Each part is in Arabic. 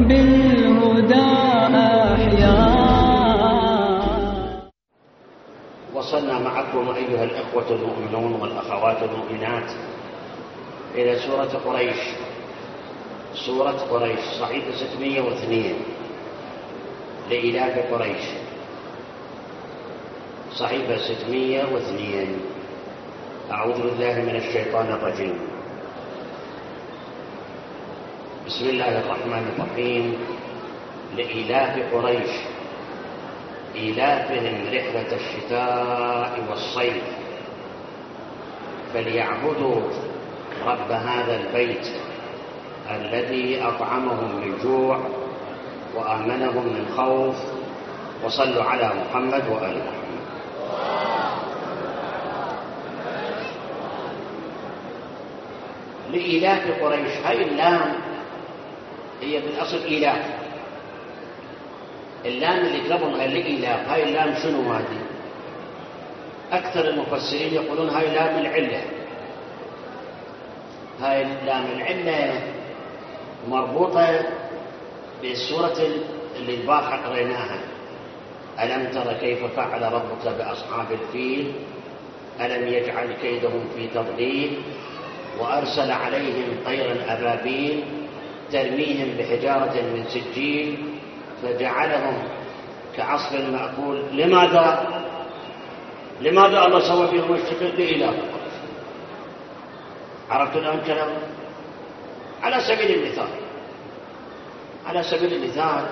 بالهدى أحيا. وصلنا معكم أيها الإخوة المؤمنون والأخوات المؤمنات إلى سورة قريش. سورة قريش صحيفة 602 لإلاف قريش، صحيفة 602. أعوذ بالله من الشيطان الرجيم. بسم الله الرحمن الرحيم. لإلاف قريش إيلافهم رحلة الشتاء والصيف فليعبدوا رب هذا البيت الذي أطعمهم من جوع وآمنهم من خوف. وصلوا على محمد وآل محمد. لإيلاف قريش، هاي اللام هي بالأصل إيلاف. اللام اللي قبلها لإيلاف، هاي اللام شنو هذه؟ أكثر المفسرين يقولون هاي لام العلة. هاي لام العلة مربوطة بالسورة اللي البارحة قريناها. ألم تر كيف فعل ربك بأصحاب الفيل ألم يجعل كيدهم في تضليل وأرسل عليهم طيرا أبابيل ترميهم بحجارة من سجيل فجعلهم كعصف مأكول. لماذا الله سوى بهم الشكل؟ لإله. عرفتوا الآن كلام؟ على سبيل المثال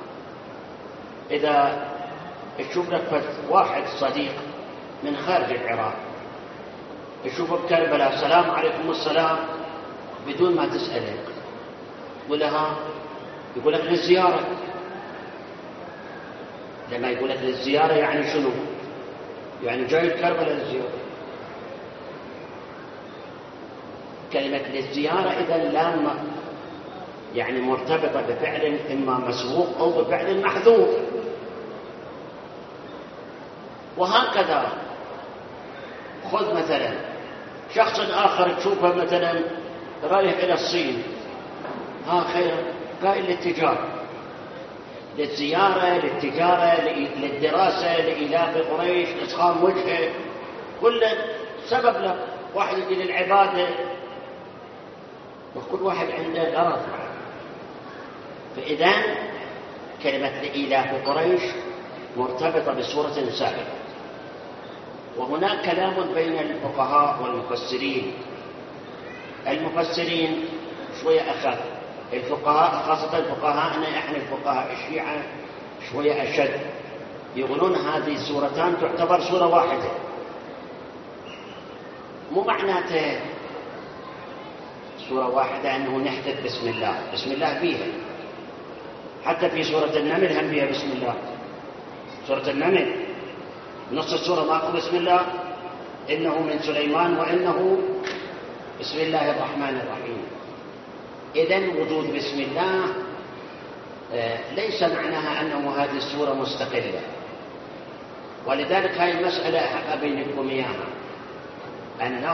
إذا تشوف لك واحد صديق من خارج العراق يشوفك كربلاء، السلام عليكم السلام، بدون ما تسأله ولها يقول لك للزيارة. لما يقول لك للزيارة يعني شنو؟ يعني جاي كربلاء للزيارة. كلمة للزيارة إذا لام يعني مرتبطة بفعل إما مسبوق أو بفعل محذوف. وهكذا خذ مثلا شخص آخر تشوفه مثلا رايح إلى الصين، خير قائل للتجارة، للزيارة، للتجارة، للدراسة، لإلاف قريش، إسخام وجهه، كل سبب له. واحد يجي للعبادة، وكل واحد عنده غرض. فإذا كلمة لإلاف قريش مرتبطة بسورة سابقة. وهناك كلام بين الفقهاء والمفسرين. المفسرين شوية أخف، الفقهاء خاصة فقهاءنا احنا الفقهاء الشيعة شوية أشد، يقولون هذه السورتان تعتبر سورة واحدة. مو معناته سورة واحدة أنه نحدث بسم الله، بسم الله فيها. حتى في سورة النمل هم فيها بسم الله. سورة النمل نص السورة ماكو بسم الله، إنه من سليمان وإنه بسم الله الرحمن الرحيم. إذن وجود بسم الله ليس معناها أنه هذه السورة مستقلة. ولذلك هذه المسألة أحب بينكم إياها، أنه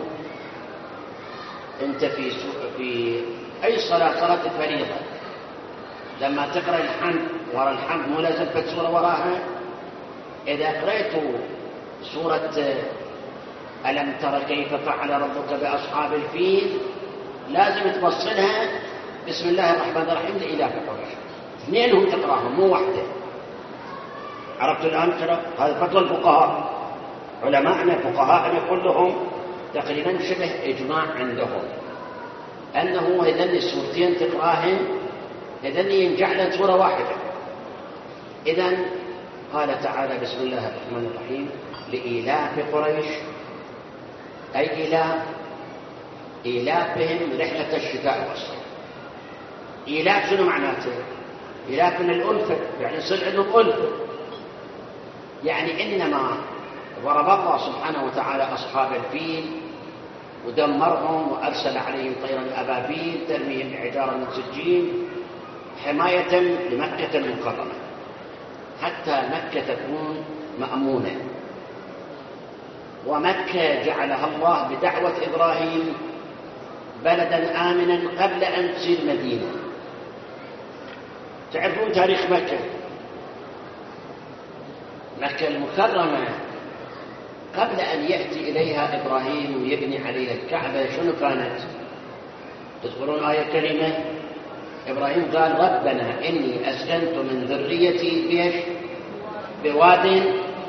أنت في أي صلاة الفريضة لما تقرأ الحمد وراء الحمد مو لازم سورة وراها. إذا قرأت سورة ألم تر كيف فعل ربك بأصحاب الفيل لازم توصلها بسم الله الرحمن الرحيم لإلاف قريش. اثنينهم تقرأهم مو واحدة. عرفتوا الآن ترى هذا فتوى الفقهاء. علماءنا فقهاءنا كلهم تقريبا شبه إجماع عندهم أنه هذين السورتين تقراهن هذين ينجعلن سورة واحدة. إذن قال تعالى بسم الله الرحمن الرحيم لإلاف قريش، أي إلافهم رحلة الشتاء والصيف. إلاف شنو معناته؟ إلاف من الألفة، يعني يصير عندهم ألفة. يعني إنما ضرب الله سبحانه وتعالى أصحاب الفيل ودمرهم وأرسل عليهم طيرا أبابيل ترميهم بحجارة من سجيل حماية لمكة المكرمة حتى مكة تكون مأمونة. ومكة جعلها الله بدعوة إبراهيم بلدا آمنا قبل أن تصير مدينة. تعرفون تاريخ مكة. مكة المكرمة قبل أن يأتي إليها إبراهيم ويبني عليها الكعبة شنو كانت؟ تذكرون آية كريمة؟ إبراهيم قال ربنا إني أسكنت من ذريتي بيش بواد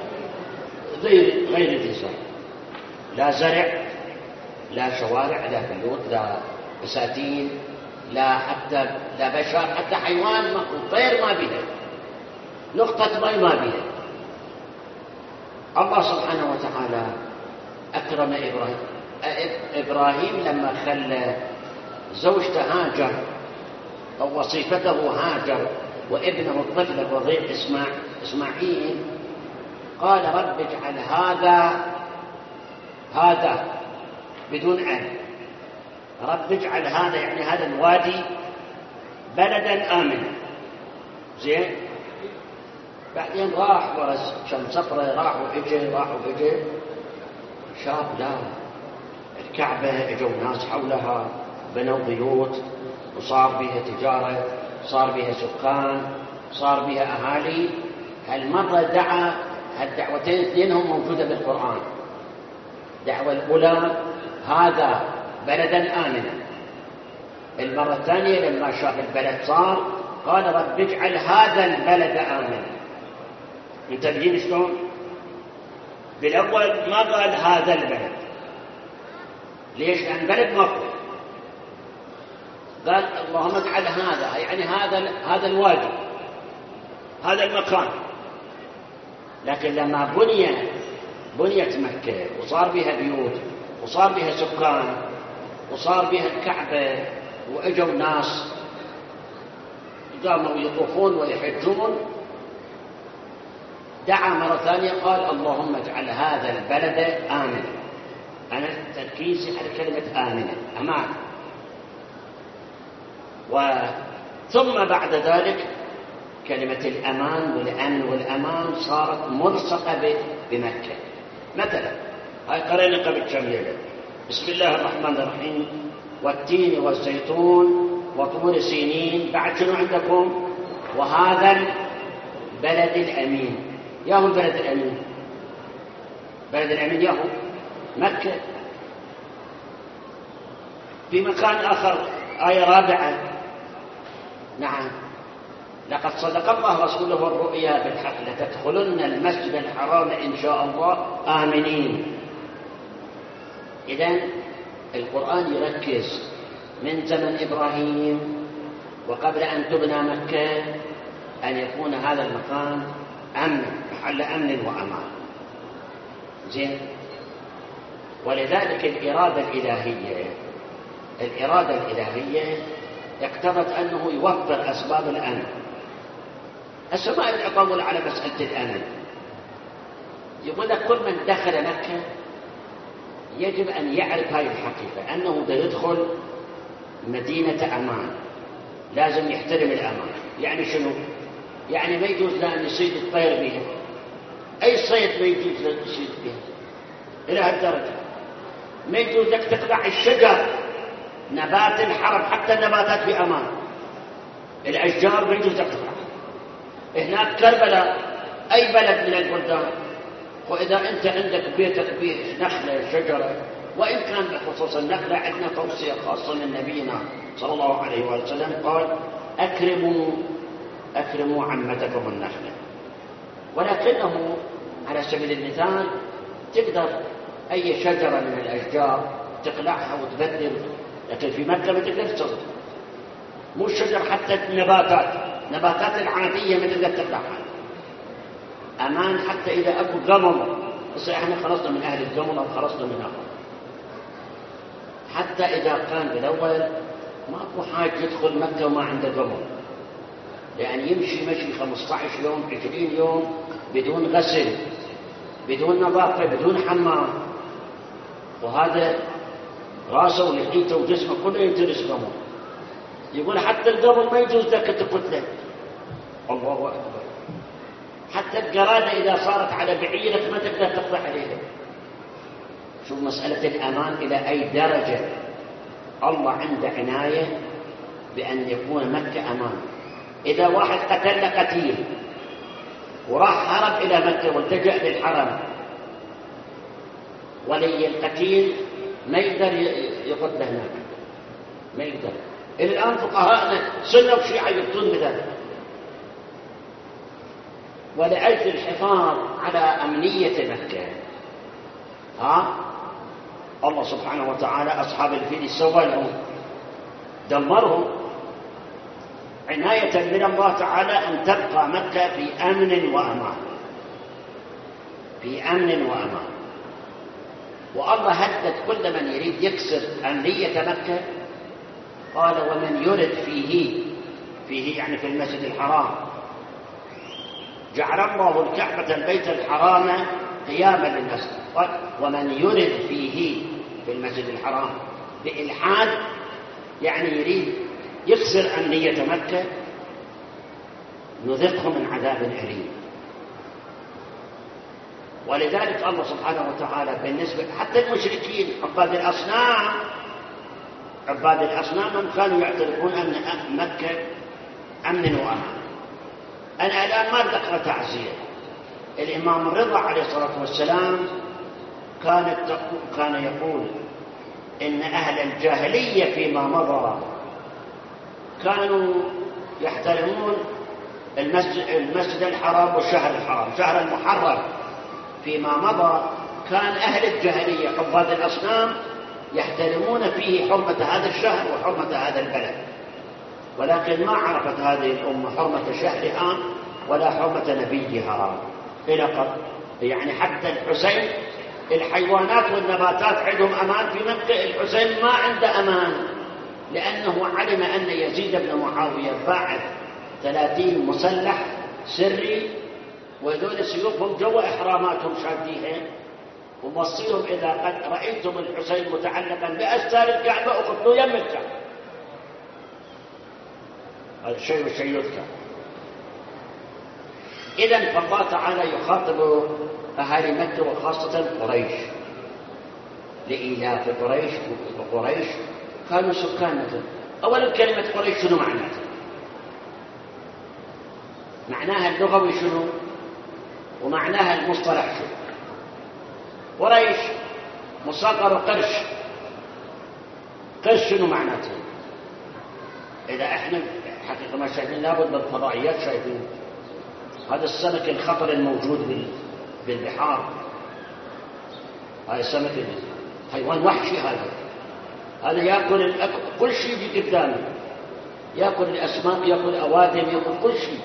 غير ذي زرع، لا زرع لا شوارع لا بيوت لا بساتين لا حتى لا بشر حتى حيوان طير ما بها، نقطة ماء ما بها. الله سبحانه وتعالى أكرم إبراهيم لما خلى زوجته هاجر أو وصيفته هاجر وابنه الطفل الرضيع إسماعيل، قال رب اجعل هذا بدون عين، رب اجعل هذا يعني هذا الوادي بلدا آمنا. زين. بعدين راح ورا كم سفرة راح وإجي شاف لا الكعبة اجوا ناس حولها بنوا بيوت وصار بها تجارة صار بها سكان صار بها أهالي. هالمرة دعا هالدعوتين اثنينهم موجودة بالقرآن. الدعوة الأولى هذا بلدا آمنا، المرة الثانية لما شاف البلد صار قال رب اجعل هذا البلد آمنا. منتبهين شلون؟ بالأول ما قال هذا البلد، ليش؟ لأن بلد مفروض. قال اللهم اجعل هذا يعني هذا الوادي هذا المكان. لكن لما بنيت مكة وصار بها بيوت وصار بها سكان وصار بها الكعبة وأجوا ناس قاموا يطوفون ويحجون، دعا مرة ثانية قال اللهم اجعل هذا البلد آمنا. أنا تركيزي على كلمة آمنة، أمان. ثم بعد ذلك كلمة الأمان والأمن والأمان صارت ملصقة بمكة. مثلا هاي قرينا قبل كم ليلة بسم الله الرحمن الرحيم والتين والزيتون وطور سينين. بعد شنو عندكم؟ وهذا البلد الأمين. ياهو البلد الأمين، بلد الأمين ياهو مكة. في مكان آخر آية رابعة نعم لقد صدق الله رسوله الرؤيا بالحق لتدخلن المسجد الحرام إن شاء الله آمنين. إذن القرآن يركز من زمن إبراهيم وقبل أن تبنى مكة أن يكون هذا المكان أمن محل أمن وأمان. زين. ولذلك الإرادة الإلهية اقتضت أنه يوفر أسباب الأمن. السماء العقول على مسألة الأمن يقول لك كل من دخل مكة يجب أن يعرف هذه الحقيقة أنه يدخل مدينة أمان، لازم يحترم الأمان. يعني شنو؟ يعني ما يجوز له أن يصيد الطير بها، أي صيد ما يجوز له يصيد بها إلى هالدرجة. ما يجوز لك تقطع الشجر، نبات الحرب حتى النباتات بأمان، الأشجار ما يجوز لك تقطعها. هناك كربلاء أي بلد من البلدان، وإذا أنت عندك بيتك فيه نخلة شجرة، وإن كان بخصوص النخلة عندنا توصية خاصة من نبينا صلى الله عليه وسلم قال أكرموا عمتكم النخلة. ولكنه على سبيل المثال تقدر أي شجرة من الأشجار تقلعها وتبدل، لكن في مكة ما تقدر تسوي. مو الشجر حتى النباتات العادية ما تقدر تقلعها. أمان حتى إذا أكو قمر، بس إحنا خلصنا من أهل القمر أو خلصنا من أهل. حتى إذا كان بالأول ما أكو حاج يدخل مكة وما عنده قمر، يعني يمشي مشي 15 يوم 20 يوم بدون غسل بدون نظافة بدون حمام، وهذا راسه ولحيته وجسمه كله ينترس قمر. يقول حتى القمر ما يجوز لك تقتله. الله أكبر. حتى القرادة إذا صارت على بعيرك ما تقدر تقضي عليها. شوف مسألة الأمان إلى أي درجة الله عنده عناية بأن يكون مكة أمان. إذا واحد قتل قتيل وراح هرب إلى مكة والتجأ للحرم، ولي القتيل ما يقدر يقتله هناك، ما يقدر. إلى الآن فقهاءنا سنة وشيعة يفتون بذلك. ولأجل الحفاظ على أمنية مكة الله سبحانه وتعالى أصحاب الفيل سوى لهم، دمرهم عناية من الله تعالى أن تبقى مكة في أمن وأمان، في أمن وأمان. والله هدد كل من يريد يكسر أمنية مكة، قال ومن يرد فيه يعني في المسجد الحرام، جعل الله الكعبة البيت الحرام قياما للناس. قال ومن يرد فيه في المسجد الحرام بإلحاد، يعني يريد يكسر أمنية مكة، نذقه من عذاب أليم. ولذلك الله سبحانه وتعالى بالنسبة حتى المشركين عباد الأصنام من كانوا يعترفون أن مكة أمن وأمان. أنا الآن ما ذكر تعزية. الإمام الرضا عليه الصلاة والسلام كان يقول إن أهل الجاهلية فيما مضى كانوا يحترمون المسجد الحرام والشهر الحرام، شهر المحرم. فيما مضى كان أهل الجاهلية عباد الأصنام يحترمون فيه حرمة هذا الشهر وحرمة هذا البلد، ولكن ما عرفت هذه الأمة حرمة شهرها ولا حرمة نبيها إلى قد يعني حتى الحسين، الحيوانات والنباتات عندهم أمان في مكة، الحسين ما عنده أمان، لأنه علم أن يزيد بن معاوية باعث 30 مسلح سري، وذول سيوفهم جوا إحراماتهم شاديها، وموصيهم إذا قد رأيتم الحسين متعلقا بأستار الكعبة أخذوا يم الكعبة. هذا الشيء والشيء يذكر. إذن فالله تعالى يخاطب أهالي مكة وخاصة قريش لإيلاف قريش، وقريش كانوا سكان مكة. أولا كلمة قريش شنو معناها؟ معناها اللغوي شنو؟ ومعناها المصطلح شنو؟ قريش مصغر قرش، قرش شنو معناته؟ إذا إحنا حقيقة ما شايفين لابد بالفضائيات شايفين هذا السمك الخطر الموجود بالبحار، هذا السمك حيوان وحشي، هذا يأكل كل شيء في قدامه، يأكل الأسماك، يأكل أوادم، يأكل كل شيء.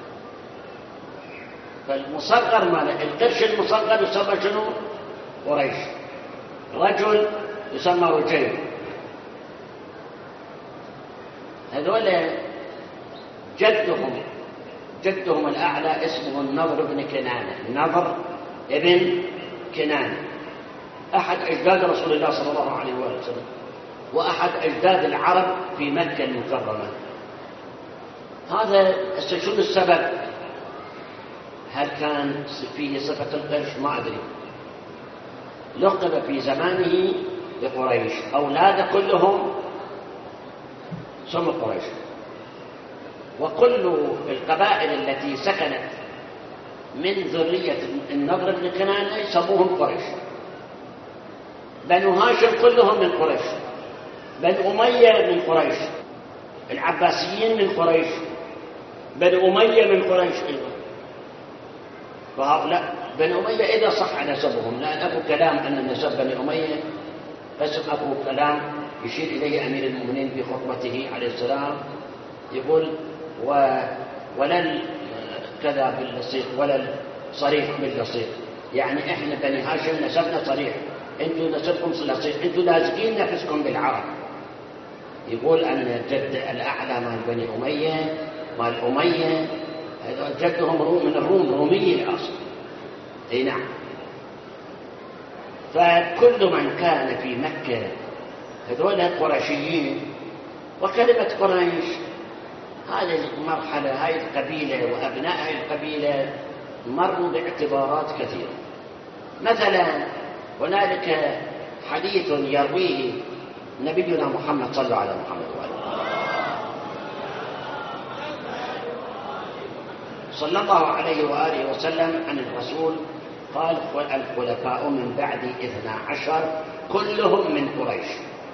فالمصغر ماله القرش المصغر يسمى شنو؟ قريش. رجل يسمى رجيل. هذول جدهم الأعلى اسمه النضر بن كنانة، النضر ابن كنانة، أحد أجداد رسول الله صلى الله عليه وسلم، وأحد أجداد العرب في مكة المكرمة. هذا شنو السبب؟ هل كان فيه صفة القرش؟ ما أدري. لقب في زمانه بقريش، أولاده كلهم سموا قريش. وكل القبائل التي سكنت من ذرية النضر بن كنانة يسموهم قريش. بنو هاشم كلهم من قريش، بنو أمية من قريش، العباسيين من قريش، بنو أمية من قريش أيضا. فهؤلاء بني أمية إذا صح نسبهم، لأن أكو كلام أن نسب بني أمية، بس أكو كلام يشير إليه أمير المؤمنين في خطبته عليه السلام، يقول ولا كذا باللصيق ولا الصريح باللصيق، يعني إحنا بني هاشم نسبنا صريح، أنتم نسبكم لصيق، أنتم لازقين نفسكم بالعرب. يقول أن الجد الأعلى مال بني أمية مال أمية هذا جدهم من الروم، رومي الأصل. أي نعم. فكل من كان في مكة هذول قرشيين. وكلمة قريش هذه المرحلة، هاي القبيلة وأبناء هاي القبيلة مروا باعتبارات كثيرة. مثلا هنالك حديث يرويه نبينا محمد صلى الله عليه محمد وآله صلى الله عليه وآله وسلم عن الرسول قال: الخلفاء من بعد 12 كلهم من قريش.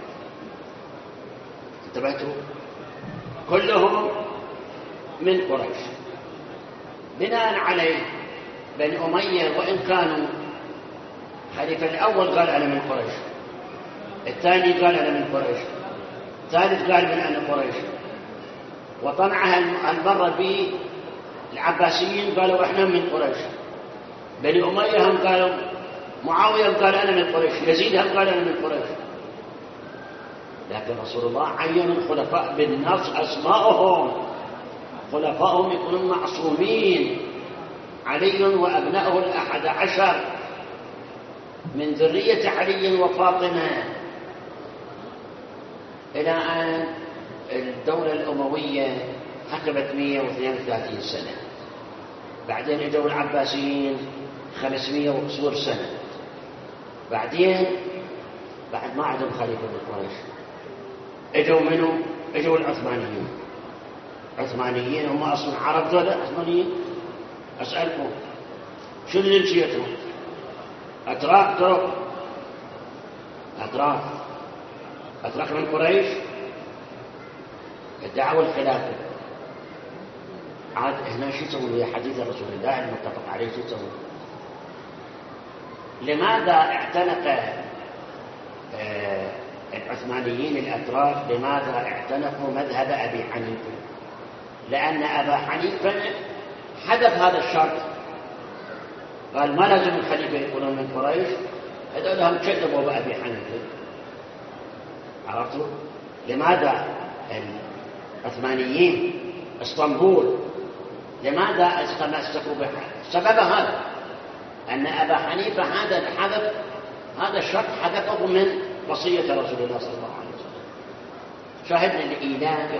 انتبهتوا؟ كلهم من قريش. بناء عليه بني أمية وإن كانوا خليفة الأول قال أنا من قريش، الثاني قال أنا من قريش، الثالث قال من أنا قريش، وطمعها المرة به العباسيين قالوا إحنا من قريش، بني أمية هم قالوا، معاوية قال أنا من قريش، يزيد هم قال أنا من قريش. لكن رسول الله عين الخلفاء بالنص أسماءهم، خلفاءهم يكونون معصومين، علي وأبنائه 11 من ذرية علي وفاطمة، إلى أن الدولة الأموية حكمت 132 سنة. بعدين اجوا العباسيين 500 وكسور سنة. بعدين بعد ما عندهم خليفة من قريش اجوا منو؟ اجوا العثمانيين. عثمانيين هم اصلا عرب ذولا عثمانيين. اسالكم شو اللي جنسيتهم؟ اتراك ترك؟ اتراك من قريش ادعوا الخلافة. عاد هنا شو يسوون ويا حديث رسول الله المتفق عليه؟ شو يسوون؟ لماذا اعتنق العثمانيين الأتراك؟ لماذا اعتنقوا مذهب أبي حنيفة؟ لأن أبا حنيفة حذف هذا الشرط، قال ما لازم الخليفة يكونون من قريش، هذول هم كذبوا بأبي حنيفة. عرفتوا؟ لماذا العثمانيين اسطنبول لماذا استمسكوا بها؟ سبب هذا أن أبا حنيفة هذا الشرط حذفه من وصية رسول الله صلى الله عليه وسلم. شاهدنا لإيلاء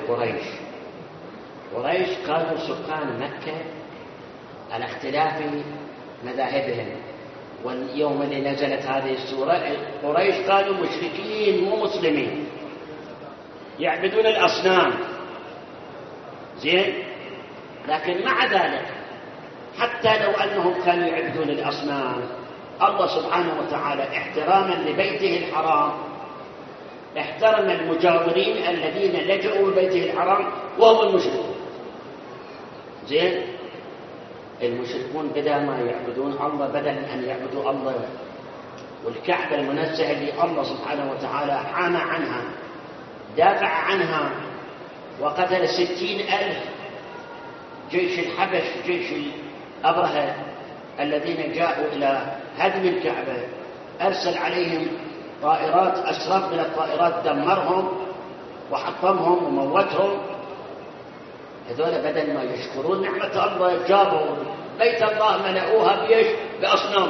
قريش كانوا سكان مكة على اختلاف مذاهبهم، واليوم اللي نزلت هذه السورة قريش كانوا مشركين مو مسلمين، يعبدون الأصنام. زين، لكن مع ذلك حتى لو أنهم كانوا يعبدون الأصنام، الله سبحانه وتعالى احتراما لبيته الحرام احترم المجاورين الذين لجأوا لبيته الحرام وهم المشركون. زين، المشركون بدل ما يعبدون الله، بدل أن يعبدوا الله والكعبة المنزهة اللي الله سبحانه وتعالى حامى عنها، دافع عنها، وقتل 60,000 جيش الحبش، جيش الأبرهة الذين جاءوا إلى هدم الكعبة، أرسل عليهم طائرات، أسراب من الطائرات دمرهم وحطمهم وموتهم. هذول بدل ما يشكرون نعمة الله جابوا بيت الله ملأوها بيش؟ بأصنام.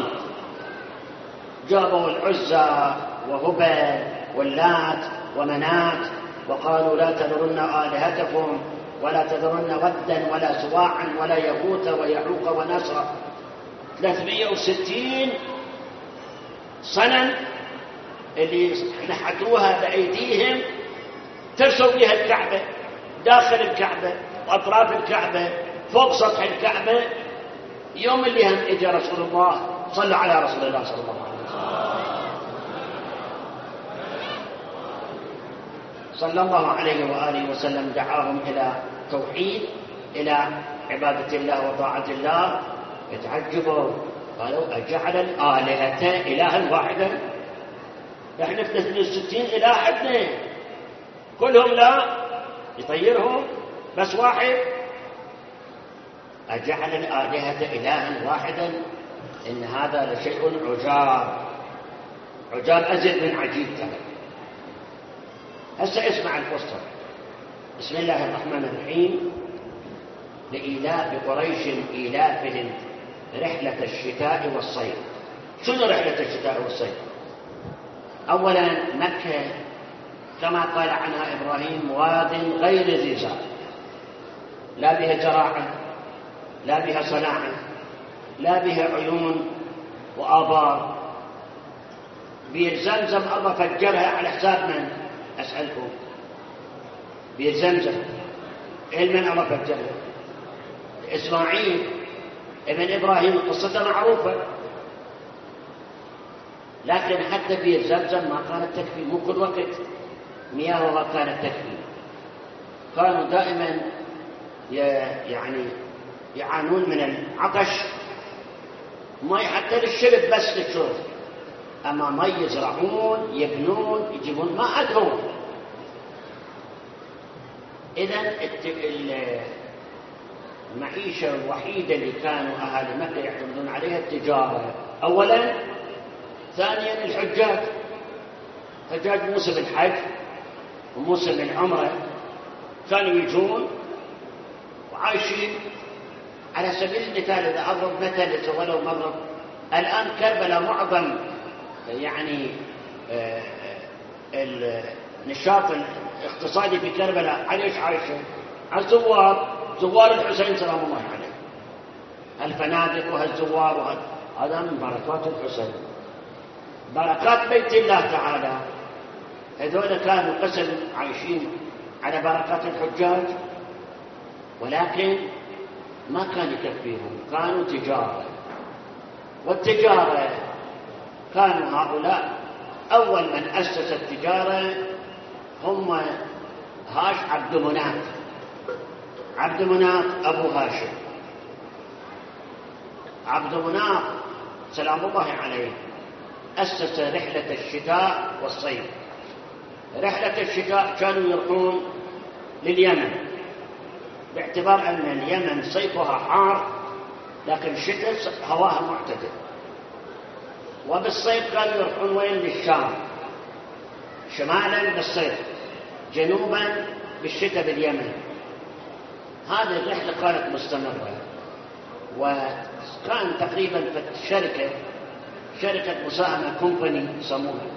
جابوا العزى وهبل واللات ومنات، وقالوا لا تذرن آلهتكم ولا تذرن ودا ولا سواعا ولا يغوث ويعوق ونسرا. 360 صنم اللي نحتوها بأيديهم، ترسوا بها الكعبة، داخل الكعبة وأطراف الكعبة، فوق سطح الكعبة. يوم اللي هم اجى رسول الله، صلوا على رسول الله صلى الله عليه وسلم، صلى الله عليه وآله وسلم، دعاهم إلى توحيد، إلى عبادة الله وطاعة الله. يتعجبوا، قالوا أجعل الآلهة إلها واحدا؟ احنا 63 إله عندنا كلهم لا يطيرهم بس واحد. أجعل الآلهة إلها واحدا؟ إن هذا لشيء عجاب أزيد من عجيب. هسه اسمع القصة. بسم الله الرحمن الرحيم. لإيلاف قريش إيلافهم رحلة الشتاء والصيف. شنو رحلة الشتاء والصيف؟ أولا مكة كما قال عنها إبراهيم واد غير ذي زرع، لا بها زراعة، لا بها صناعة، لا بها عيون وآبار. بير زمزم الله فجرها على حساب من؟ أسألكم. بير زمزم من الله فجرها؟ إسماعيل ابن إبراهيم قصته معروفة، لكن حتى بير زمزم ما كانت تكفي، مو كل وقت مياهها كانت تكفي، كانوا دائما يعني يعانون من العطش، ماء حتى للشرب بس للشرب، أما ماء يزرعون يبنون يجيبون ما عندهم. إذن المعيشة الوحيدة اللي كانوا أهل مكة يعتمدون عليها التجارة أولا، ثانيا الحجاج، حجاج موسم الحج وموسم العمرة كانوا يجون وعايشين. على سبيل المثال إذا أضرب مثل ولو مضرب، الآن كربلاء معظم يعني النشاط الاقتصادي في كربلاء على ايش عايشه؟ على زوار الحسين سلام الله عليه، الفنادق وهالزوار هذا من بركات الحسين، بركات بيت الله تعالى. هذول كانوا قسم عايشين على بركات الحجاج، ولكن ما كان يكفيهم، كانوا تجارة، والتجارة كانوا هؤلاء أول من أسس التجارة هم هاش عبد مناف، عبد مناف أبو هاشم. عبد مناف سلام الله عليه أسس رحلة الشتاء والصيف. رحلة الشتاء كانوا يروحون لليمن، باعتبار أن اليمن صيفها حار لكن الشتاء هواها معتدل، وبالصيف كانوا يروحون وين؟ للشام، شمالا بالصيف، جنوبا بالشتاء باليمن. هذه الرحلة كانت مستمرة، وكان تقريبا في شركة مساهمة كومباني يسموها،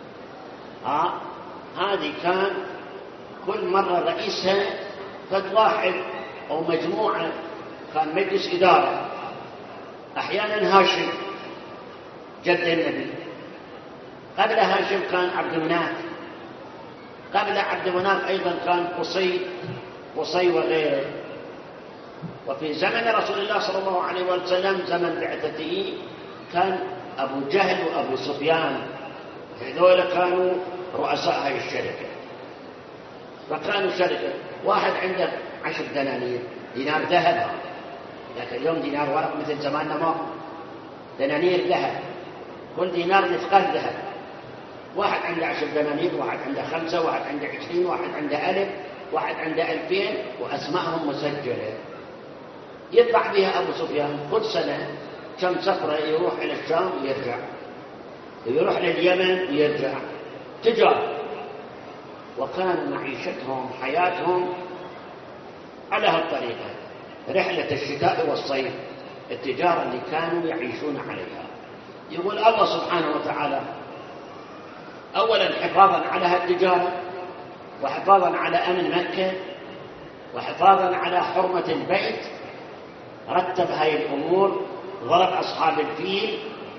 هذه كان كل مرة رئيسها قد واحد أو مجموعة، كان مجلس إدارة، أحيانا هاشم جد النبي، قبل هاشم كان عبد مناف، قبل عبد مناف أيضا كان قصي وغيره. وفي زمن رسول الله صلى الله عليه وسلم زمن بعثته كان أبو جهل وأبو سفيان، هذول كانوا رؤساء هذه الشركة. فكانوا شركة، واحد عنده 10 دنانير، دينار ذهب، لكن اليوم دينار ورق مثل زماننا ما، دنانير ذهب، كل دينار مثقال ذهب. واحد عنده 10 دنانير، واحد عنده 5، واحد عنده 20، واحد عنده 1000، واحد عنده 2000، وأسمائهم مسجلة. يطلع بها أبو سفيان كل سنة كم سفرة، يروح إلى الشام ويرجع، يروح لليمن ويرجع، تجارة. وكان معيشتهم حياتهم على هالطريقة، رحلة الشتاء والصيف، التجارة اللي كانوا يعيشون عليها. يقول الله سبحانه وتعالى أولا حفاظا على هالتجارة، وحفاظا على أمن مكة، وحفاظا على حرمة البيت، رتب هاي الأمور، ضرب أصحاب الفيل،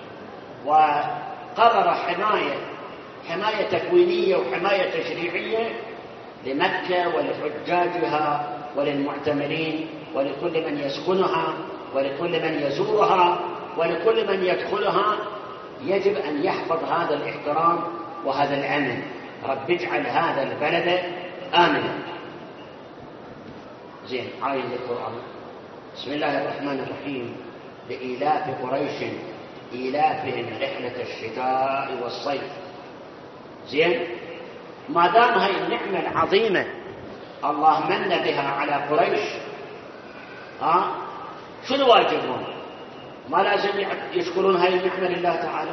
وقرر حماية تكوينية وحماية تشريعية لمكة ولحجاجها وللمعتمرين ولكل من يسكنها ولكل من يزورها ولكل من يدخلها. يجب أن يحفظ هذا الاحترام وهذا الأمن. رب اجعل هذا البلد آمنا. زين، آية القرآن. بسم الله الرحمن الرحيم. لإيلاف قريش إيلافهم رحلة الشتاء والصيف. زين، ما دام هاي النعمة العظيمة الله من بها على قريش، شنو واجبهم؟ ما لازم يشكرون هاي النعمة لله تعالى؟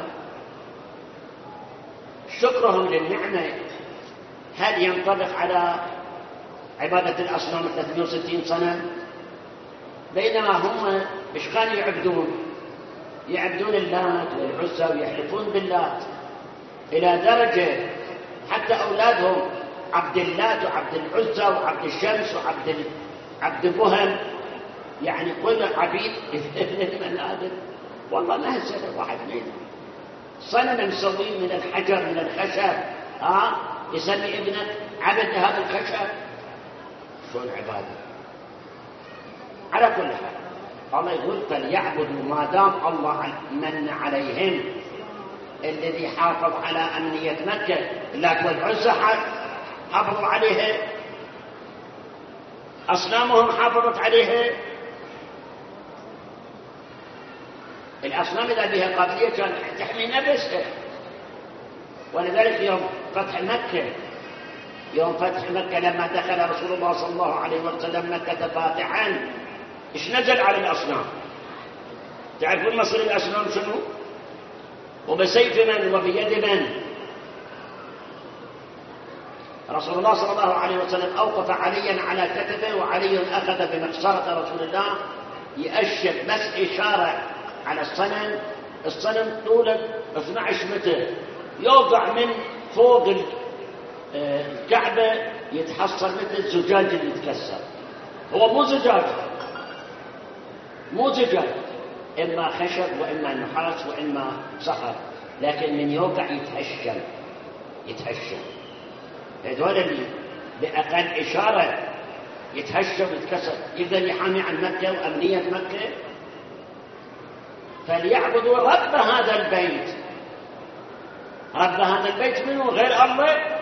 شكرهم للنعمة هل ينطبق على عبادة الأصنام 360 سنة؟ بينما هم إيش كانوا يعبدون اللات والعزى ويحلفون باللات، إلى درجة حتى أولادهم عبد اللات وعبد العزى وعبد الشمس وعبد بهم، يعني كل عبيد من هذا. والله ما هسه واحد منهم صنم مسويه من الحجر من الخشب، يسمي ابنه عبد هذا الخشب. شلون عباده؟ على كل حال الله يقول فليعبدوا ما دام الله من عليهم، الذي حافظ على أمنية مكة اللات والعزى حافظوا عليها، أصنامهم حافظت عليها. الأصنام إذا بها قابلية كانت تحمي نفسها، ولذلك يوم فتح مكة لما دخل رسول الله صلى الله عليه وسلم مكة فاتحا، إيش نزل على الأصنام؟ تعرفون مصير الأصنام شنو؟ وبسيف من وبيد من؟ رسول الله صلى الله عليه وسلم أوقف عليا على كتفه، وعلي أخذ بمقصرة رسول الله يأشر بس إشارة على الصنم طوله 12 متر، يوضع من فوق الكعبة يتحصل مثل الزجاج اللي يتكسر. هو مو زجاج، إما خشب وإما نحاس وإما صخر، لكن من يوقع يتهشم. هذول اللي بأقل إشارة يتهشم ويتكسر، يقدر يحامي عن مكة وأمنية مكة. فليعبدوا رب هذا البيت. رب هذا البيت منه غير الله؟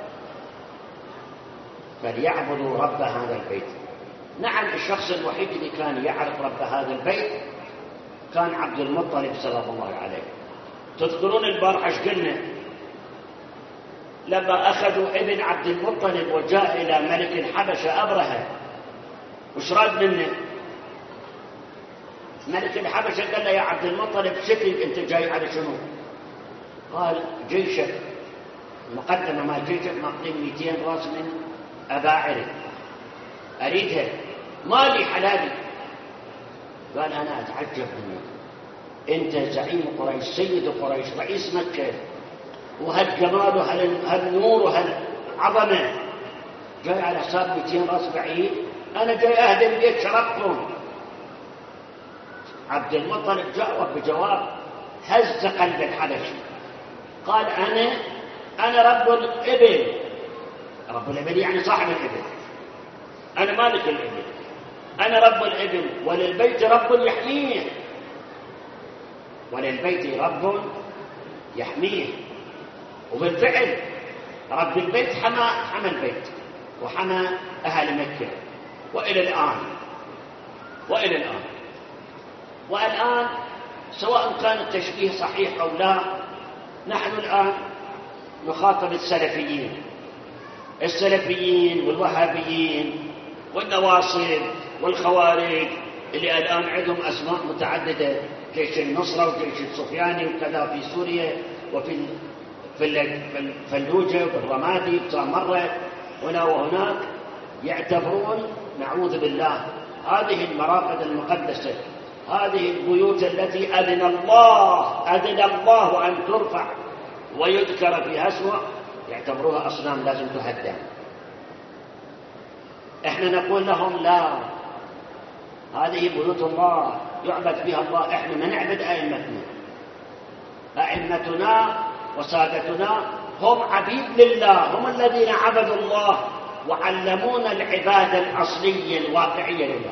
فليعبدوا رب هذا البيت. نعم، الشخص الوحيد اللي كان يعرف رب هذا البيت كان عبد المطلب صلى الله عليه. تذكرون البارحة ايش قلنا؟ لما أخذوا ابن عبد المطلب وجاء إلى ملك الحبشة أبرهة، وش راد منه؟ ملك الحبشة قال له يا عبد المطلب شكلك أنت جاي على شنو؟ قال جيشك مقدمة ما جيشك مقدم 200 راس من أباعرة أريدها، مالي حلالي. قال أنا أتعجب منك، أنت زعيم قريش سيد قريش رئيس مكة، وهالجمال وهالنور وهالعظمة، جاي على حساب 200 راس بعيد؟ أنا جاي أهدم بيت شرفكم. عبد المطلب جاء بجواب هز قلب الحبشي، قال أنا رب الإبل. رب الإبل يعني صاحب الإبل، أنا مالك الإبل، أنا رب الإبل، وللبيت رب يحميه، وللبيت رب يحميه. وبالفعل رب البيت حمى البيت وحمى أهل مكة، والآن سواء كان التشبيه صحيح أو لا، نحن الآن نخاطب السلفيين والوهابيين والنواصب والخوارج اللي الآن عندهم أسماء متعددة، جيش النصرة وجيش السفياني وكذا في سوريا، وفي الفلوجة والرمادي مرة هنا وهناك، يعتبرون نعوذ بالله هذه المراقد المقدسة، هذه البيوت التي أذن الله أن ترفع ويذكر فيها اسمه، يعتبروها أصنام لازم تهدم. احنا نقول لهم لا، هذه بيوت الله يعبد فيها الله، احنا ما نعبد أئمتنا وسادتنا هم عبيد لله، هم الذين عبدوا الله وعلمونا العبادة الأصلية الواقعية لله.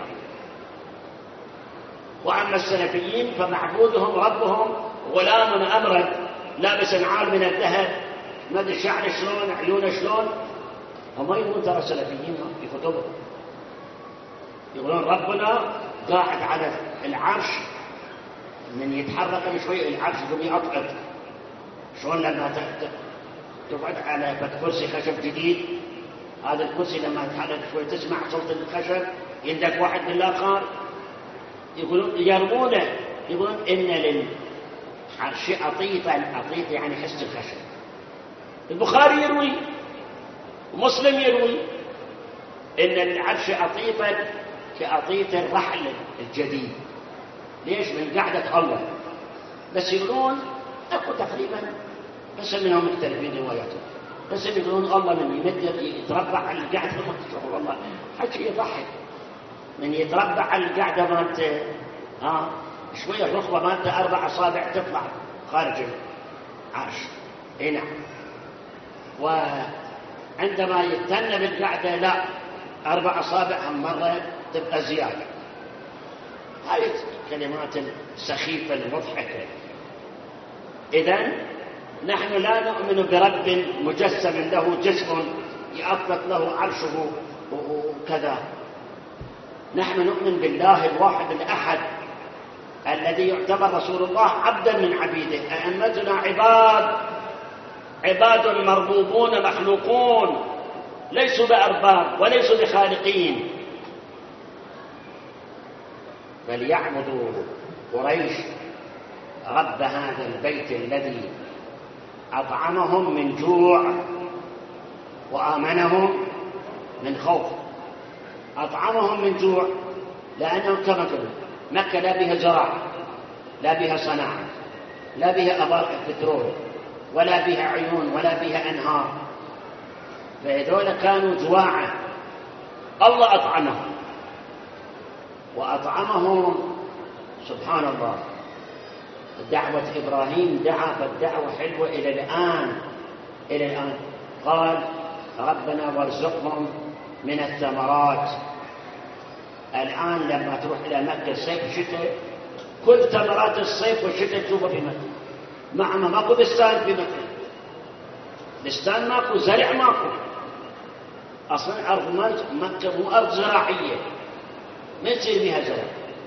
وأما السلفيين فمعبودهم ربهم غلام أمرد لابس نعال من الذهب، ما ادري شعر شلون، عيونه شلون. هم يقولون ترى سلفيين في كتبهم يقولون ربنا قاعد على العرش، من يتحرك شوي العرش يقوم يقطع. شلون لما تقعد على كرسي خشب جديد، هذا الكرسي لما يتحرك شوي تسمع صوت الخشب، يندق واحد بالآخر، يقولون يرمونه، يقولون إن للعرش عطيفا، عطيف يعني حس الخشب. البخاري يروي ومسلم يروي إن العرش عطيفا كعطيف الرحل الجديد. ليش؟ من قعدة الله. بس يقولون أكو تقريبا، بس منهم مختلفين رواياتهم، بس يقولون الله من يمد يتربع على القعدة، والله حكي يضحك، من يتربع على القعدة مالته شوية الرخبة مالته 4 أصابع تطلع خارج العرش. نعم. وعندما يتنى بالقعدة لا، 4 أصابع مرة تبقى زيادة، هذه كلمات سخيفة مضحكة. إذن نحن لا نؤمن برب مجسم له جسم يأطلق له عرشه وكذا. نحن نؤمن بالله الواحد الأحد الذي يعتبر رسول الله عبدا من عبيده. أئمتنا عباد مربوبون مخلوقون، ليسوا بأرباب وليسوا بخالقين. فليعبدوا قريش رب هذا البيت الذي أطعمهم من جوع وآمنهم من خوف. أطعمهم من جوع لأنهم كما قلنا مكة لا بها زراعة، لا بها صناعة، لا بها أبار بترول، ولا بها عيون، ولا بها أنهار، فهذول كانوا جواعا. الله أطعمهم وأطعمهم. سبحان الله، دعوة إبراهيم دعا فالدعوة حلوة إلى الآن. قال ربنا وارزقهم من الثمرات. الآن لما تروح إلى مكة صيف شتاء، كل ثمرات الصيف والشتاء تشوفها في مكة. مع ما ماكو بستان في مكة، بستان ماكو، زرع ماكو. أصلا أرض مكة مو أرض زراعية، ما يصير بها زرع.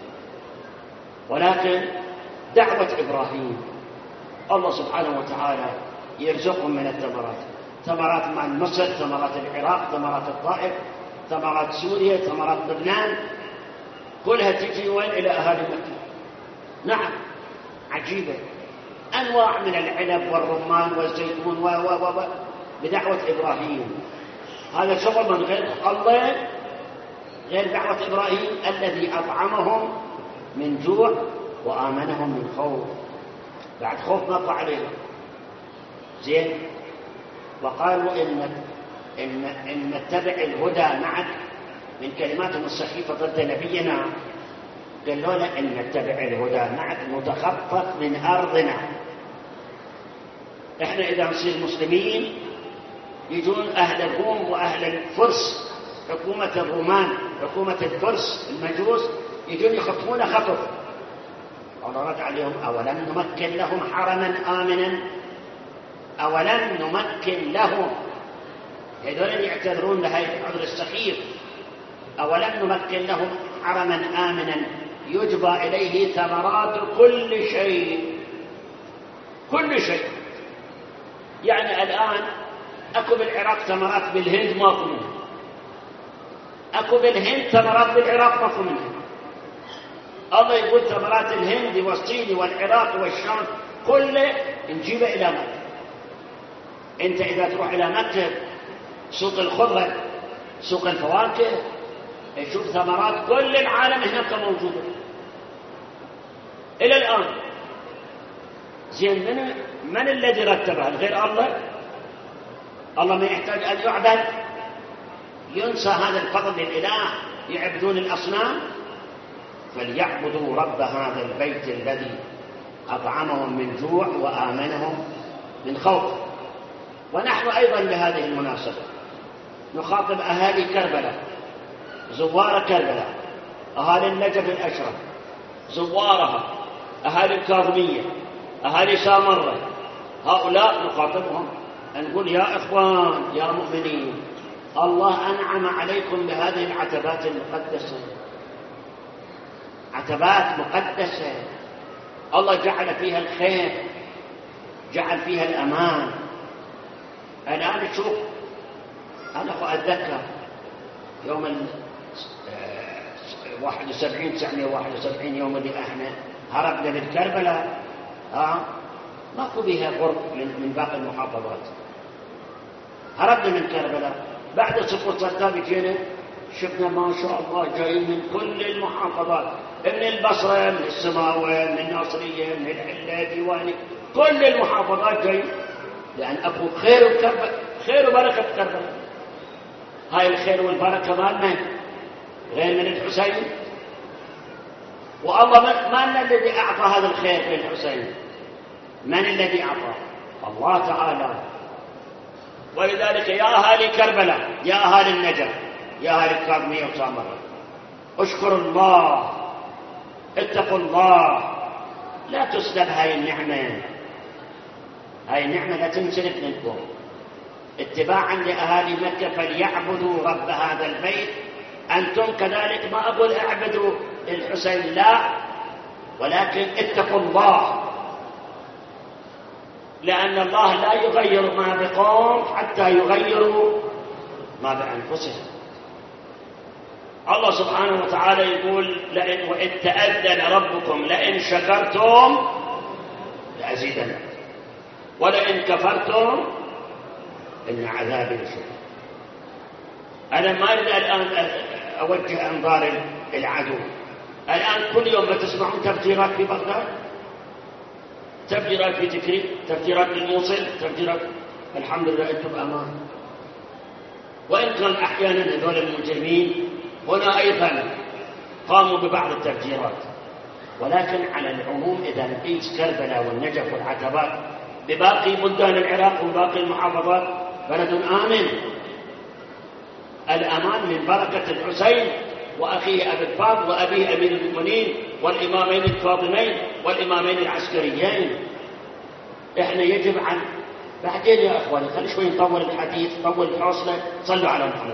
ولكن دعوة إبراهيم الله سبحانه وتعالى يرزقهم من الثمرات. ثمرات مع مصر، ثمرات العراق، ثمرات الطائف، ثمرات سوريا، ثمرات لبنان، كلها تجي وين؟ إلى أهالي مكة. نعم، عجيبة، أنواع من العنب والرمان والزيتون بدعوة إبراهيم. هذا شغل من غير الله، غير دعوة إبراهيم الذي أطعمهم من جوع وآمنهم من خوف. بعد خوف ماكو عليهم. زين، وقالوا إن نتبع الهدى معك، من كلماتهم السخيفة ضد نبينا. قالوا له إن نتبع الهدى معك نتخطف من أرضنا. إحنا إذا نصير مسلمين يجون أهل الروم وأهل الفرس، حكومة الرومان، حكومة الفرس المجوس، يجون يخطفون خطف. الله رد عليهم أولم نمكن لهم حرما آمنا. أولم نمكن لهم، هذول يعتذرون لهذا العذر السخيف. أولم نمكن لهم حرما آمنا يجبى إليه ثمرات كل شيء. كل شيء يعني الآن أكو بالعراق ثمرات بالهند ماكو منها، أكو بالهند ثمرات بالعراق ماكو منها. الله يقول ثمرات الهند والصين والعراق والشام كله نجيبه إلى مكة. أنت إذا تروح إلى مكة سوق الخضرة، سوق الفواكه، يشوف ثمرات كل العالم هناك موجودة إلى الآن. زين، من الذي رتبها؟ غير الله؟ الله ما يحتاج أن يعبد؟ ينسى هذا الفضل للإله، يعبدون الأصنام؟ فليعبدوا رب هذا البيت الذي أطعمهم من جوع وآمنهم من خوف. ونحن أيضا بهذه المناسبة نخاطب أهالي كربلاء، زوار كربلاء، أهالي النجف الأشرف، زوارها، أهالي الكاظمية، أهالي سامرة، هؤلاء نخاطبهم نقول يا إخوان يا مؤمنين، الله أنعم عليكم بهذه العتبات المقدسة، عتبات مقدسة، الله جعل فيها الخير، جعل فيها الأمان. الآن شوف، أنا أتذكر يوم 971 يوم اللي احنا هربنا من كربلاء، ماكو بها قرب من باقي المحافظات. هربنا من كربلاء بعد سقوط صدام، جينا شفنا ما شاء الله جايين من كل المحافظات، من البصرة، من السماوة، من الناصرية، من الحلة، ديواني، كل المحافظات جايين، لأن أكو خير وبركة كربلاء. هاي الخير والبركة مالنا غير من الحسين، والله من الذي أعطى هذا الخير للحسين؟ من الذي أعطى؟ الله تعالى. ولذلك يا أهالي كربلاء، يا أهالي النجف، يا أهالي الكاظمية وسامرة، اشكروا الله اتقوا الله، لا تسلب هاي النعمة، هاي النعمة لا تنسلب منكم. اتباعا لأهالي مكة فليعبدوا رب هذا البيت. أنتم كذلك، ما أقول اعبدوا الحسين، لا، ولكن اتقوا الله، لأن الله لا يغير ما بقوم حتى يغيروا ما بأنفسهم. الله سبحانه وتعالى يقول وإذ تأذن ربكم لئن شكرتم لأزيدنكم ولئن كفرتم إن عذابي لشديد. أنا ما أريد الآن أوجه أنظار العدو. الآن كل يوم بتسمعون تفجيرات في بغداد، تفجيرات في تكريت، تفجيرات في الموصل، تفجيرات. الحمد لله أنتم بأمان. وإن كان أحيانا هذول المجرمين هنا أيضا قاموا ببعض التفجيرات، ولكن على العموم إذا نقيس كربلاء والنجف والعتبات بباقي بلدان العراق وباقي المحافظات بلد آمن. الأمان من بركة الحسين وأخيه أبي الفاضل وأبيه أمير المؤمنين والإمامين الفاطمين والإمامين العسكريين. إحنا يجب أن بعدين يا أخواني خلي شوي نطول الحديث، نطول الحوصلة. صلوا على محمد.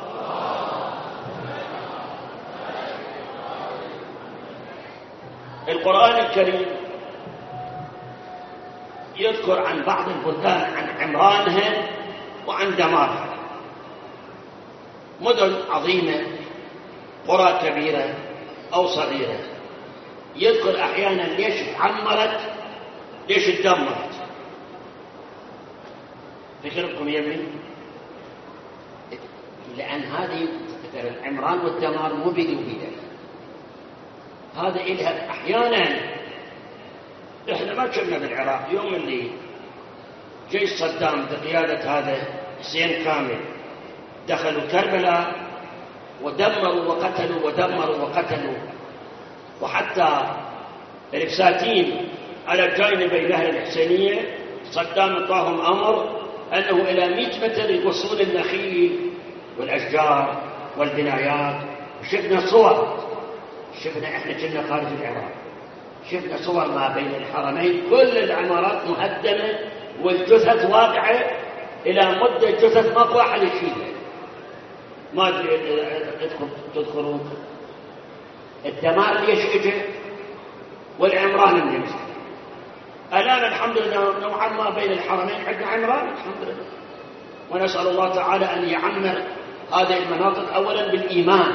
القرآن الكريم يذكر عن بعض البلدان عن عمرانها وعن دمارها، مدن عظيمة، قرى كبيرة أو صغيرة. يذكر أحيانا ليش عمرت، ليش اتدمرت. فكركم يمين، لأن هذه العمران والدمار مو بيدي وبيدك، هذا إلها أحيانا. إحنا ما كنا بالعراق يوم اللي جيش صدام بقيادة هذا حسين كامل دخلوا كربلاء ودمروا وقتلوا ودمروا وقتلوا، وحتى البساتين على جانبي نهر الحسينية صدام اعطاهم أمر أنه إلى 100 متر يقصون النخيل والأشجار والبنايات. شفنا صور، شفنا إحنا كنا خارج العراق، شفنا صور ما بين الحرمين كل العمارات مهدمة والجثث واقعة إلى مدة جثث ماكو أحد يشيلها. ما تذكرون الدمار ليش اجى والعمران اللي مسك. الآن الحمد لله نوعا ما بين الحرمين عندنا عمران الحمد لله، ونسأل الله تعالى أن يعمر هذه المناطق أولا بالإيمان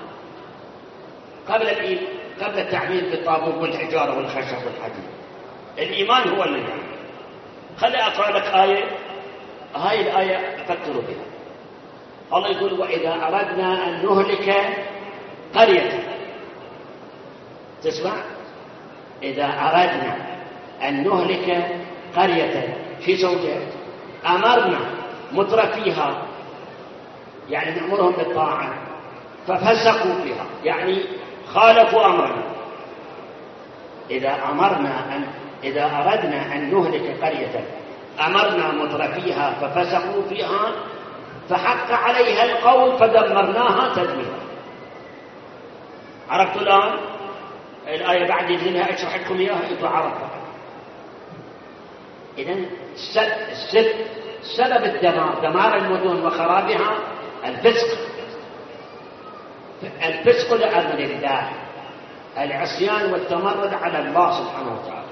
قبل التعبير بالطابوق والحجارة والخشب والحديد. الإيمان هو اللي يعمر. خلي أقرأ لك آية، هاي الآية أفكروا بها. الله يقول وإذا أردنا أن نهلك قرية، تسمع؟ إذا أردنا أن نهلك قرية في سوجة أمرنا مترفيها، يعني نأمرهم بالطاعة ففسقوا فيها، يعني خالفوا أمرنا. إذا أردنا أن نهلك قرية أمرنا مترفيها ففسقوا فيها فحق عليها القول فدمرناها تدميرا. عرفتوا الآن؟ الآية بعد يجينها أشرح لكم إياها إذا عرفتها. إذن سبب الدمار، دمار المدن وخرابها الفسق. الفسق لأمر الله، العصيان والتمرد على الله سبحانه وتعالى.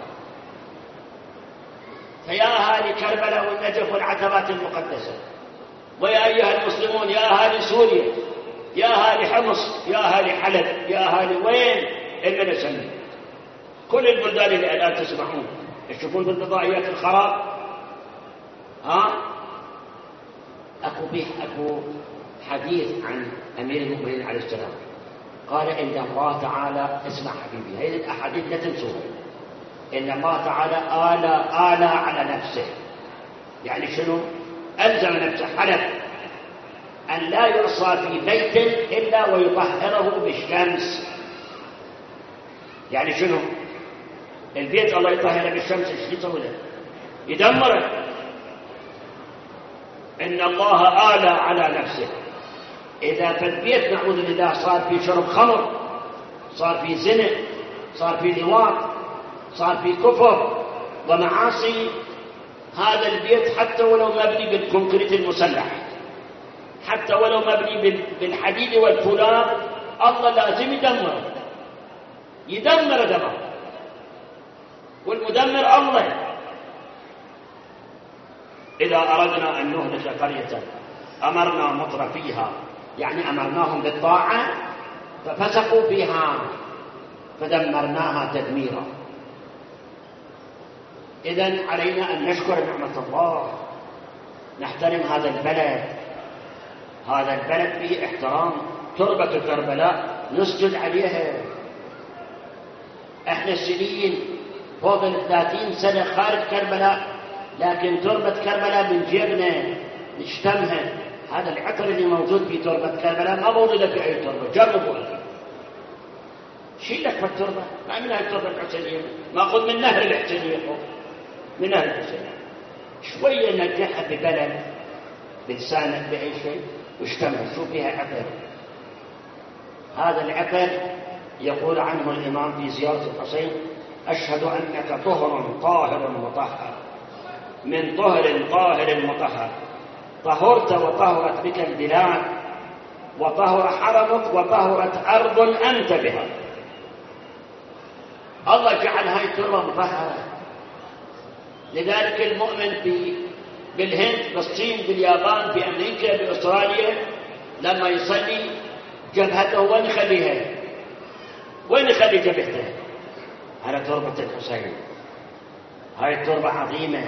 فيا أهالي كربلاء والنجف والعتبات المقدسة، ويا أيها المسلمون، يا أهالي سوريا، يا أهالي حمص، يا أهالي حلب، يا أهالي وين المنسل، كل البلدان اللي الآن تسمعون تشوفون بالبضائيات الخراب. أكو حديث عن أمير المؤمنين عليه السلام قال إن الله تعالى، اسمع حبيبي هذه الأحاديث لا تنسوها، إن الله تعالى آلى على نفسه، يعني شنو؟ ألزم نفسه حلف أن لا يعصى في بيت إلا ويطهره بالشمس. يعني شنو؟ البيت الله يطهره بالشمس، ايش يسوي له؟ يدمره. إن الله آلى على نفسه. إذا في البيت نعوذ بالله صار في شرب خمر، صار في زنا، صار في لواط، صار في كفر ومعاصي. هذا البيت حتى ولو مبني بالكونكريت المسلح، حتى ولو مبني بالحديد والفولاذ، الله لازم يدمر دمر، والمدمر الله. إذا أردنا أن نهلك قرية أمرنا مترفيها، يعني أمرناهم بالطاعة ففسقوا فيها فدمرناها تدميرا. إذن علينا أن نشكر نعمة الله، نحترم هذا البلد. هذا البلد فيه احترام. تربة كربلاء نسجد عليها. احنا السنين فوق 30 سنة خارج كربلاء، لكن تربة كربلاء من جيبنا نشتمها. هذا العطر اللي موجود في تربة كربلاء ما موجودة في أي تربة. جربوا شيلك في التربة، ما من هاي التربة الحسينية، ما أخذ من نهر الحسينية، من نهر الحسينية شوية نجحها ببلد بلسانك بأي شيء واشتمها. شو فيها عطر؟ هذا العطر يقول عنه الإمام في زيارة الحسين: أشهد أنك طهر طاهر مطهر، من طهر طاهر مطهر، طهرت وطهرت بك البلاد، وطهر حرمك وطهرت أرض أنت بها. الله جعل هاي التربة مطهرة. لذلك المؤمن بالهند، بالصين، باليابان، بأمريكا، بأستراليا، لما يصلي جبهته وين يخليها؟ وين يخلي جبهته؟ على تربة الحسين. هاي التربة عظيمة.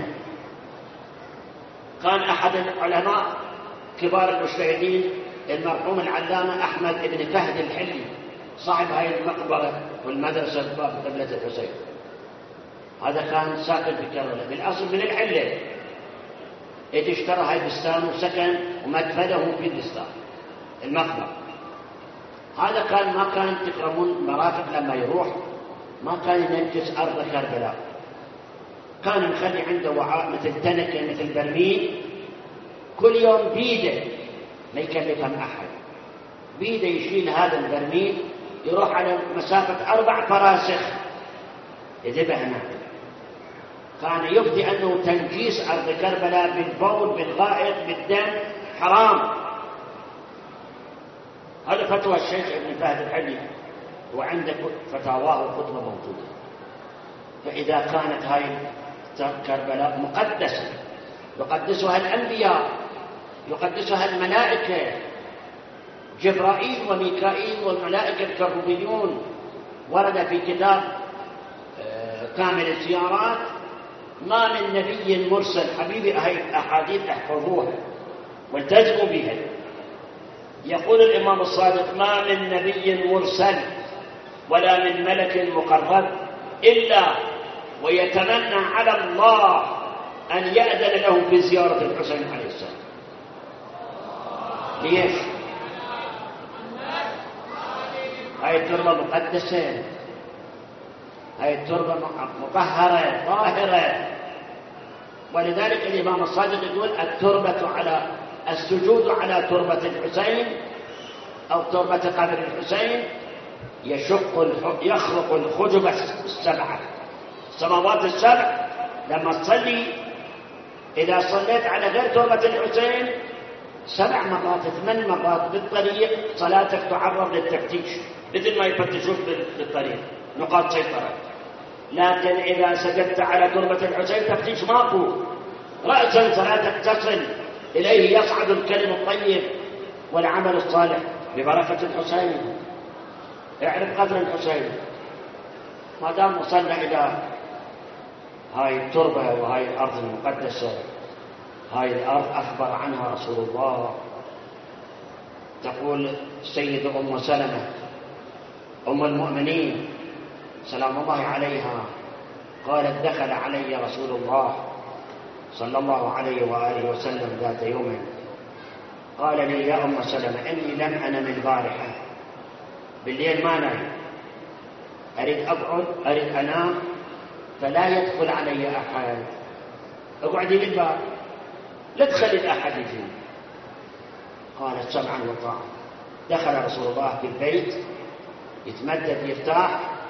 كان أحد العلماء كبار المجتهدين المرحوم العلامة أحمد بن فهد الحلي، صاحب هاي المقبرة والمدرسة باب قبلة الحسين. هذا كان ساكن في كربلاء بالأصل من العلة. اشترى هاي بستان وسكن ومدفنه في البستان المقبرة. هذا كان ما كان تكرمون مرافق لما يروح ما كان ينجس أرض كربلاء. كان مخلي عنده وعاء مثل تنكة مثل برميل، كل يوم بيده ما يكلفهم أحد، بيده يشيل هذا البرميل يروح على مسافة 4 فراسخ يذبح هناك. كان يفضي أنه تنجيس أرض كربلاء بالبول بالغائط بالدم حرام. هذا فتوى الشيخ ابن فهد الحلي، وعندك فتاواه وخطبة موجودة. فإذا كانت هاي كربلاء مقدسة يقدسها الأنبياء، يقدسها الملائكة، جبرائيل وميكائيل والملائكة الكروبيون. ورد في كتاب كامل الزيارات: ما من نبي مرسل، حبيبي هاي أحاديث احفظوها والتزموا بها. يقول الإمام الصادق: ما من نبي مرسل ولا من ملك مقرب إلا ويتمنى على الله أن يأذن له بزيارة الحسين عليه السلام. ليش؟ هاي التربة مقدسة، هاي التربة مطهرة طاهرة. ولذلك الإمام الصادق يقول: التربة على السجود على تربة الحسين أو تربة قبر الحسين يخرق الخجب السبعة، السماوات السبع. لما تصلي إذا صليت على غير تربة الحسين 7 مرات 8 مرات بالطريق صلاتك تعرض للتفتيش، مثل ما يفتشوك بالطريق نقاط سيطرة. لكن إذا سجدت على تربة الحسين تفتيش ماكو، رأسا صلاتك تصل إليه، يصعد الكلم الطيب والعمل الصالح ببركة الحسين. اعرف قدر الحسين. ما دام وصلنا إلى هاي التربة وهاي الأرض المقدسة، هاي الأرض أخبر عنها رسول الله. تقول السيدة أم سلمة أم المؤمنين سلام الله عليها قالت: دخل علي رسول الله صلى الله عليه وآله وسلم ذات يوم قال لي: يا أم سلمة إني لم أنم البارحة، بالليل ما نام، أريد أقعد أريد أنام فلا يدخل علي أحد، اقعدي بالباب لا تخلي الأحد يجي. قالت: سمعا وطاعة. دخل رسول الله في البيت يتمدد يفتح